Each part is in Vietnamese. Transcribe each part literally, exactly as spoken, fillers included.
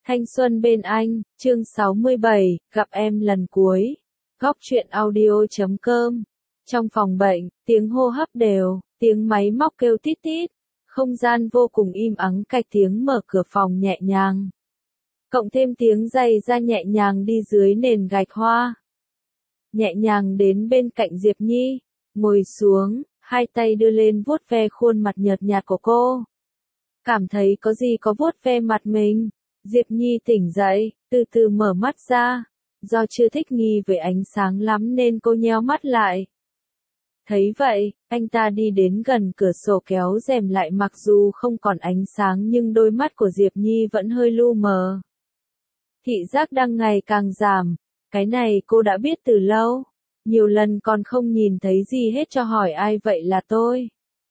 Thanh xuân bên anh, chương sáu mươi bảy, gặp em lần cuối. Góc truyện audio chấm com. Trong phòng bệnh, tiếng hô hấp đều, tiếng máy móc kêu tít tít, không gian vô cùng im ắng cạch tiếng mở cửa phòng nhẹ nhàng. Cộng thêm tiếng giày da nhẹ nhàng đi dưới nền gạch hoa. Nhẹ nhàng đến bên cạnh Diệp Nhi, ngồi xuống, hai tay đưa lên vuốt ve khuôn mặt nhợt nhạt của cô. Cảm thấy có gì có vuốt ve mặt mình. Diệp Nhi tỉnh dậy, từ từ mở mắt ra. Do chưa thích nghi với ánh sáng lắm nên cô nheo mắt lại. Thấy vậy, anh ta đi đến gần cửa sổ kéo rèm lại, mặc dù không còn ánh sáng nhưng đôi mắt của Diệp Nhi vẫn hơi lu mờ. Thị giác đang ngày càng giảm, cái này cô đã biết từ lâu. Nhiều lần còn không nhìn thấy gì hết, cho hỏi ai vậy là tôi.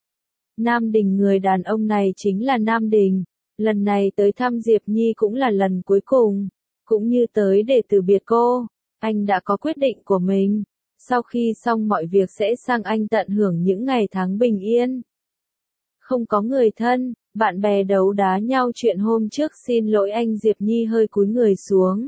Nam Đình, người đàn ông này chính là Nam Đình. Lần này tới thăm Diệp Nhi cũng là lần cuối cùng, cũng như tới để từ biệt cô. Anh đã có quyết định của mình, sau khi xong mọi việc sẽ sang Anh tận hưởng những ngày tháng bình yên. Không có người thân, bạn bè đấu đá nhau chuyện hôm trước, xin lỗi anh. Diệp Nhi hơi cúi người xuống.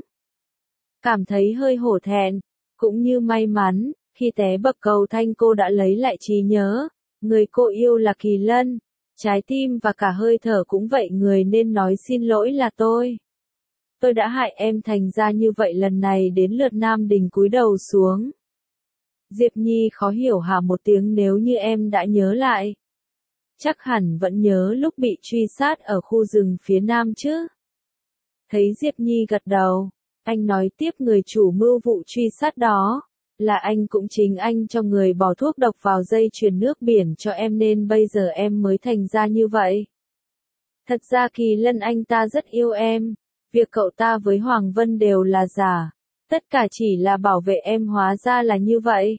Cảm thấy hơi hổ thẹn, cũng như may mắn, khi té bậc cầu thang cô đã lấy lại trí nhớ. Người cô yêu là Kỳ Lân. Trái tim và cả hơi thở cũng vậy, người nên nói xin lỗi là tôi. Tôi đã hại em thành ra như vậy. Lần này đến lượt Nam Đình cúi đầu xuống. Diệp Nhi khó hiểu hà một tiếng, nếu như em đã nhớ lại. Chắc hẳn vẫn nhớ lúc bị truy sát ở khu rừng phía nam chứ. Thấy Diệp Nhi gật đầu, anh nói tiếp, người chủ mưu vụ truy sát đó là anh, cũng chính anh cho người bỏ thuốc độc vào dây chuyền nước biển cho em nên bây giờ em mới thành ra như vậy. Thật ra Kỳ Lân anh ta rất yêu em, việc cậu ta với Hoàng Vân đều là giả, tất cả chỉ là bảo vệ em, hóa ra là như vậy.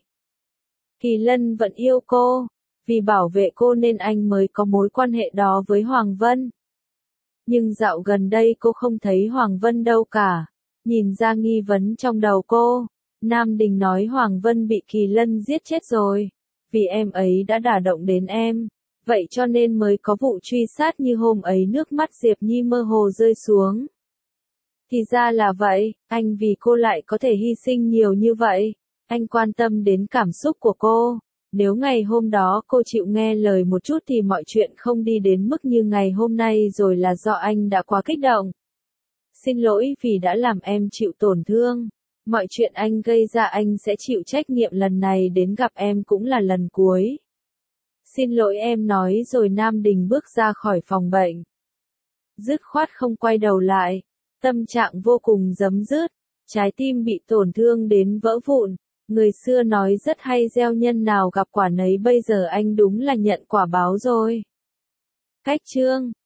Kỳ Lân vẫn yêu cô, vì bảo vệ cô nên anh mới có mối quan hệ đó với Hoàng Vân. Nhưng dạo gần đây cô không thấy Hoàng Vân đâu cả, nhìn ra nghi vấn trong đầu cô. Nam Đình nói Hoàng Vân bị Kỳ Lân giết chết rồi, vì em ấy đã đả động đến em, vậy cho nên mới có vụ truy sát như hôm ấy. Nước mắt Diệp Nhi mơ hồ rơi xuống. Thì ra là vậy, anh vì cô lại có thể hy sinh nhiều như vậy, anh quan tâm đến cảm xúc của cô. Nếu ngày hôm đó cô chịu nghe lời một chút thì mọi chuyện không đi đến mức như ngày hôm nay rồi, là do anh đã quá kích động. Xin lỗi vì đã làm em chịu tổn thương. Mọi chuyện anh gây ra anh sẽ chịu trách nhiệm, lần này đến gặp em cũng là lần cuối. Xin lỗi em, nói rồi Nam Đình bước ra khỏi phòng bệnh. Dứt khoát không quay đầu lại, tâm trạng vô cùng giấm dứt, trái tim bị tổn thương đến vỡ vụn. Người xưa nói rất hay, gieo nhân nào gặp quả nấy, bây giờ anh đúng là nhận quả báo rồi. Cách chương